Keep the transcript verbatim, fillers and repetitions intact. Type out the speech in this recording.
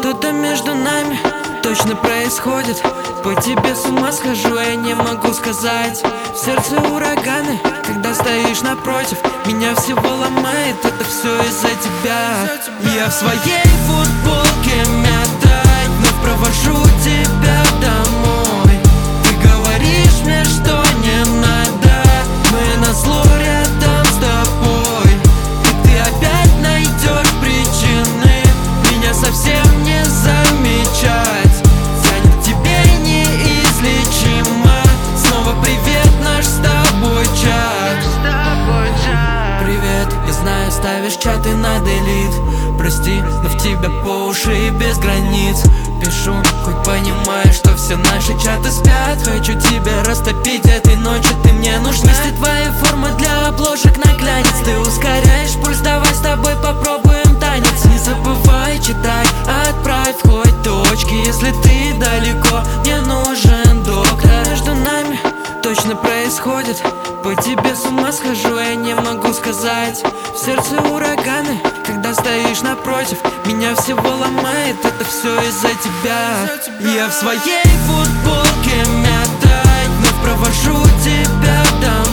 Что-то между нами точно происходит. По тебе с ума схожу, я не могу сказать. В сердце ураганы, когда стоишь напротив. Меня всего ломает, это все из-за тебя. Я в своей футболке мятой вновь провожу тебя домой. Ты говоришь мне, что не надо, мы назло рядом с тобой. И ты опять найдешь причины меня совсем не замечать. Тянет к тебе неизлечимо. Снова привет, наш с тобой чат. Привет, я знаю, ставишь чаты на делит. Прости, но в тебя по уши и без границ. Пишу, хоть понимаешь, что все наши чаты спят. Хочу тебя растопить этой ночью, ты мне нужна. Если твоя форма для обложек на глянец, ты ускоряешь пульс, давай с тобой попробуем танец. Не забывай читать, отправь хоть точки. Если ты далеко, мне нужен доктор. Между нами точно происходит. По тебе с ума схожу, я не могу сказать. В сердце ураганы, когда стоишь напротив. Меня всего ломает, это все из-за тебя. Я в своей футболке мятой вновь провожу тебя домой.